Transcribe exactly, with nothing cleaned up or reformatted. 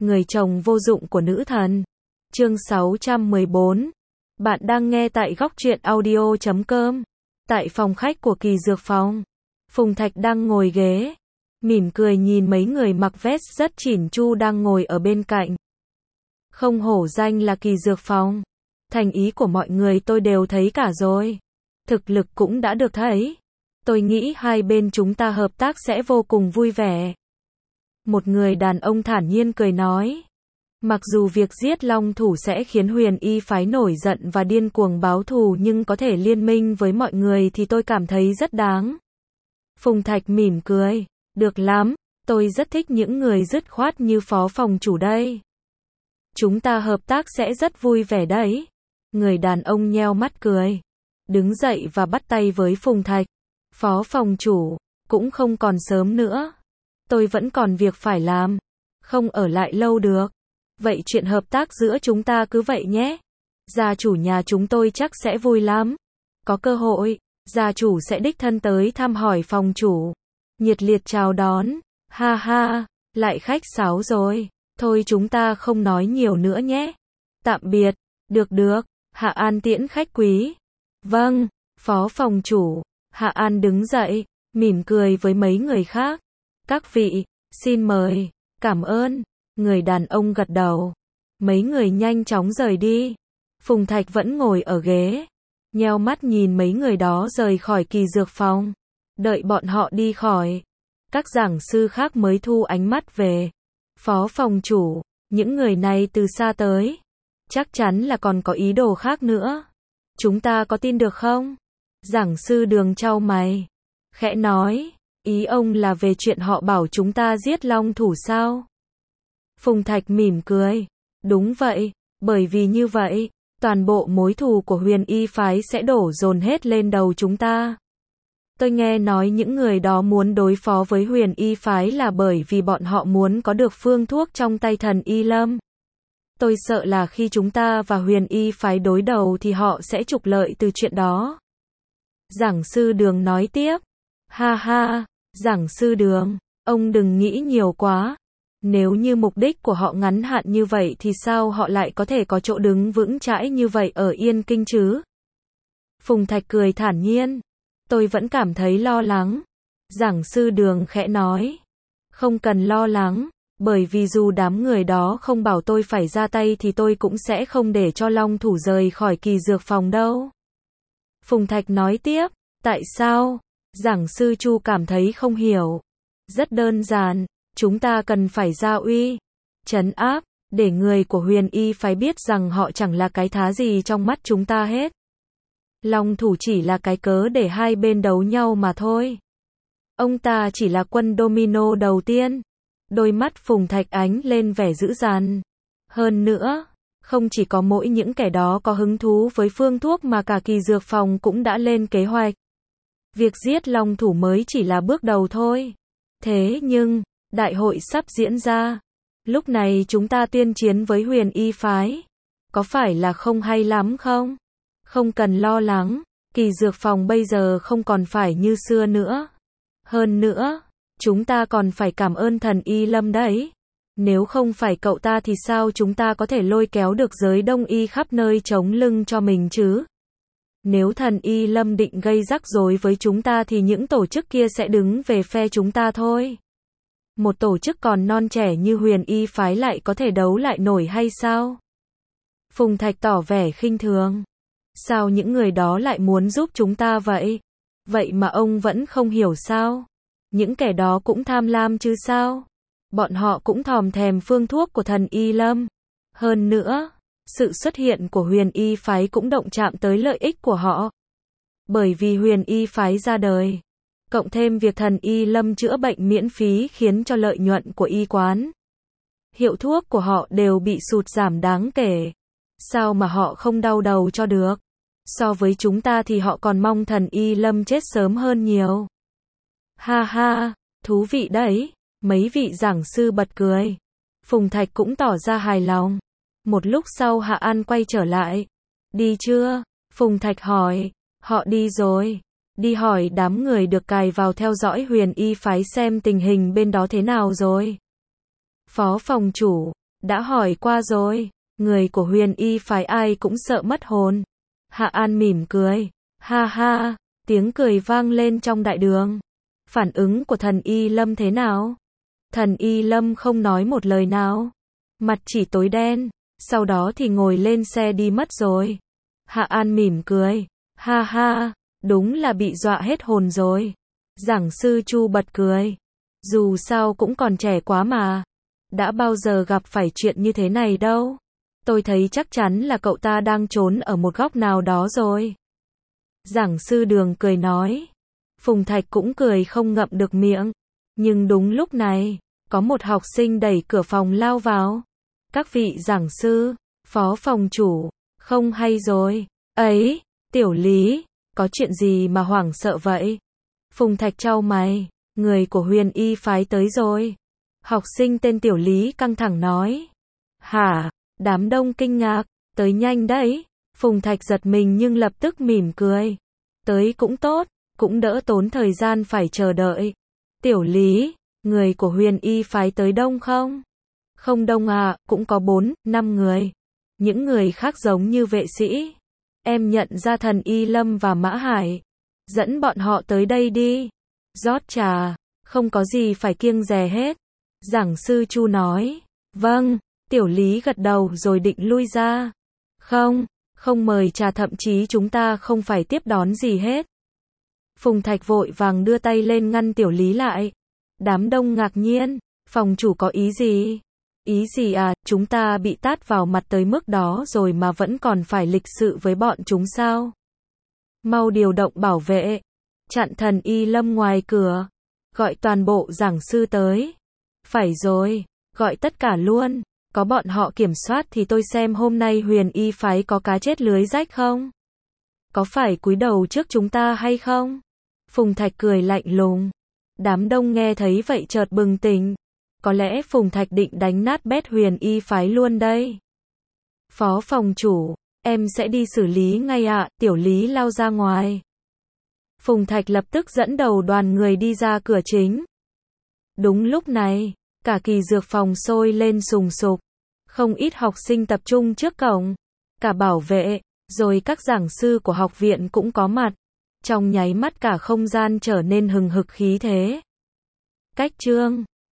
Người chồng vô dụng của nữ thần. Chương sáu trăm mười bốn. Bạn đang nghe tại góc truyện audio chấm com. Tại phòng khách của Kỳ Dược Phòng, Phùng Thạch đang ngồi ghế, mỉm cười nhìn mấy người mặc vest rất chỉn chu đang ngồi ở bên cạnh. Không hổ danh là Kỳ Dược Phòng, thành ý của mọi người tôi đều thấy cả rồi. Thực lực cũng đã được thấy. Tôi nghĩ hai bên chúng ta hợp tác sẽ vô cùng vui vẻ. Một người đàn ông thản nhiên cười nói. Mặc dù việc giết Long Thủ sẽ khiến Huyền Y phái nổi giận và điên cuồng báo thù nhưng có thể liên minh với mọi người thì tôi cảm thấy rất đáng. Phùng Thạch mỉm cười. Được lắm, tôi rất thích những người dứt khoát như phó phòng chủ đây. Chúng ta hợp tác sẽ rất vui vẻ đấy. Người đàn ông nheo mắt cười. Đứng dậy và bắt tay với Phùng Thạch. Phó phòng chủ, cũng không còn sớm nữa. Tôi vẫn còn việc phải làm. Không ở lại lâu được. Vậy chuyện hợp tác giữa chúng ta cứ vậy nhé. Gia chủ nhà chúng tôi chắc sẽ vui lắm. Có cơ hội, gia chủ sẽ đích thân tới thăm hỏi phòng chủ. Nhiệt liệt chào đón. Ha ha, lại khách sáo rồi. Thôi chúng ta không nói nhiều nữa nhé. Tạm biệt. Được được, Hạ An tiễn khách quý. Vâng, phó phòng chủ. Hạ An đứng dậy, mỉm cười với mấy người khác. Các vị, xin mời. Cảm ơn. Người đàn ông gật đầu. Mấy người nhanh chóng rời đi. Phùng Thạch vẫn ngồi ở ghế, nheo mắt nhìn mấy người đó rời khỏi Kỳ Dược Phòng. Đợi bọn họ đi khỏi, các giảng sư khác mới thu ánh mắt về. Phó phòng chủ, những người này từ xa tới. Chắc chắn là còn có ý đồ khác nữa. Chúng ta có tin được không? Giảng sư Đường chau mày, khẽ nói, ý ông là về chuyện họ bảo chúng ta giết Long Thủ sao? Phùng Thạch mỉm cười. Đúng vậy, bởi vì như vậy, toàn bộ mối thù của Huyền Y phái sẽ đổ dồn hết lên đầu chúng ta. Tôi nghe nói những người đó muốn đối phó với Huyền Y phái là bởi vì bọn họ muốn có được phương thuốc trong tay thần Y Lâm. Tôi sợ là khi chúng ta và Huyền Y phái đối đầu thì họ sẽ trục lợi từ chuyện đó. Giảng sư Đường nói tiếp. Ha ha, giảng sư Đường, ông đừng nghĩ nhiều quá. Nếu như mục đích của họ ngắn hạn như vậy thì sao họ lại có thể có chỗ đứng vững chãi như vậy ở Yên Kinh chứ? Phùng Thạch cười thản nhiên. Tôi vẫn cảm thấy lo lắng. Giảng sư Đường khẽ nói. Không cần lo lắng, bởi vì dù đám người đó không bảo tôi phải ra tay thì tôi cũng sẽ không để cho Long Thủ rời khỏi Kỳ Dược Phòng đâu. Phùng Thạch nói tiếp. Tại sao? Giảng sư Chu cảm thấy không hiểu. Rất đơn giản. Chúng ta cần phải gia uy, trấn áp, để người của Huyền Y phái biết rằng họ chẳng là cái thá gì trong mắt chúng ta hết. Long Thủ chỉ là cái cớ để hai bên đấu nhau mà thôi. Ông ta chỉ là quân domino đầu tiên. Đôi mắt Phùng Thạch ánh lên vẻ dữ dằn. Hơn nữa, không chỉ có mỗi những kẻ đó có hứng thú với phương thuốc mà cả Kỳ Dược Phòng cũng đã lên kế hoạch. Việc giết Long Thủ mới chỉ là bước đầu thôi. Thế nhưng, đại hội sắp diễn ra. Lúc này chúng ta tuyên chiến với Huyền Y phái. Có phải là không hay lắm không? Không cần lo lắng. Kỳ Dược Phòng bây giờ không còn phải như xưa nữa. Hơn nữa, chúng ta còn phải cảm ơn thần Y Lâm đấy. Nếu không phải cậu ta thì sao chúng ta có thể lôi kéo được giới Đông Y khắp nơi chống lưng cho mình chứ? Nếu thần Y Lâm định gây rắc rối với chúng ta thì những tổ chức kia sẽ đứng về phe chúng ta thôi. Một tổ chức còn non trẻ như Huyền Y phái lại có thể đấu lại nổi hay sao? Phùng Thạch tỏ vẻ khinh thường. Sao những người đó lại muốn giúp chúng ta vậy? Vậy mà ông vẫn không hiểu sao? Những kẻ đó cũng tham lam chứ sao? Bọn họ cũng thòm thèm phương thuốc của thần Y Lâm. Hơn nữa, sự xuất hiện của Huyền Y phái cũng động chạm tới lợi ích của họ. Bởi vì Huyền Y phái ra đời, cộng thêm việc thần Y Lâm chữa bệnh miễn phí khiến cho lợi nhuận của y quán, hiệu thuốc của họ đều bị sụt giảm đáng kể. Sao mà họ không đau đầu cho được? So với chúng ta thì họ còn mong thần Y Lâm chết sớm hơn nhiều. Ha ha, thú vị đấy. Mấy vị giảng sư bật cười. Phùng Thạch cũng tỏ ra hài lòng. Một lúc sau Hạ An quay trở lại. Đi chưa? Phùng Thạch hỏi. Họ đi rồi. Đi hỏi đám người được cài vào theo dõi Huyền Y phái xem tình hình bên đó thế nào rồi. Phó phòng chủ, Đã hỏi qua rồi, người của Huyền Y phái ai cũng sợ mất hồn. Hạ An mỉm cười, ha ha, tiếng cười vang lên trong đại đường. Phản ứng của thần Y Lâm thế nào? Thần Y Lâm không nói một lời nào, mặt chỉ tối đen, sau đó thì ngồi lên xe đi mất rồi. Hạ An mỉm cười, ha ha, đúng là bị dọa hết hồn rồi. Giảng sư Chu bật cười, dù sao cũng còn trẻ quá mà, đã bao giờ gặp phải chuyện như thế này đâu. Tôi thấy chắc chắn là cậu ta đang trốn ở một góc nào đó rồi. Giảng sư Đường cười nói. Phùng Thạch cũng cười không ngậm được miệng. Nhưng đúng lúc này, có một học sinh đẩy cửa phòng lao vào. Các vị giảng sư, phó phòng chủ, không hay rồi. Ấy, Tiểu Lý, có chuyện gì mà hoảng sợ vậy? Phùng Thạch chau mày, người của Huyền Y phái tới rồi. Học sinh tên Tiểu Lý căng thẳng nói. Hả? Đám đông kinh ngạc, tới nhanh đấy. Phùng Thạch giật mình nhưng lập tức mỉm cười. Tới cũng tốt, cũng đỡ tốn thời gian phải chờ đợi. Tiểu Lý, người của Huyền Y phái tới đông không? Không đông à, cũng có bốn, năm người. Những người khác giống như vệ sĩ. Em nhận ra thần Y Lâm và Mã Hải. Dẫn bọn họ tới đây đi. Rót trà, không có gì phải kiêng dè hết. Giảng sư Chu nói. Vâng, Tiểu Lý gật đầu rồi định lui ra. Không, không mời trà, thậm chí chúng ta không phải tiếp đón gì hết. Phùng Thạch vội vàng đưa tay lên ngăn Tiểu Lý lại. Đám đông ngạc nhiên, phòng chủ có ý gì? Ý gì à, chúng ta bị tát vào mặt tới mức đó rồi mà vẫn còn phải lịch sự với bọn chúng sao? Mau điều động bảo vệ, chặn thần Y Lâm ngoài cửa, gọi toàn bộ giảng sư tới. Phải rồi, gọi tất cả luôn, có bọn họ kiểm soát thì tôi xem hôm nay Huyền Y phái có cá chết lưới rách không? Có phải cúi đầu trước chúng ta hay không? Phùng Thạch cười lạnh lùng. Đám đông nghe thấy vậy chợt bừng tỉnh. Có lẽ Phùng Thạch định đánh nát bét Huyền Y phái luôn đây. Phó phòng chủ, em sẽ đi xử lý ngay ạ. Tiểu Lý lao ra ngoài. Phùng Thạch lập tức dẫn đầu đoàn người đi ra cửa chính. Đúng lúc này, cả kỳ dược phòng sôi lên sùng sục. Không ít học sinh tập trung trước cổng. Cả bảo vệ, rồi các giảng sư của học viện cũng có mặt. Trong nháy mắt cả không gian trở nên hừng hực khí thế. Cách chương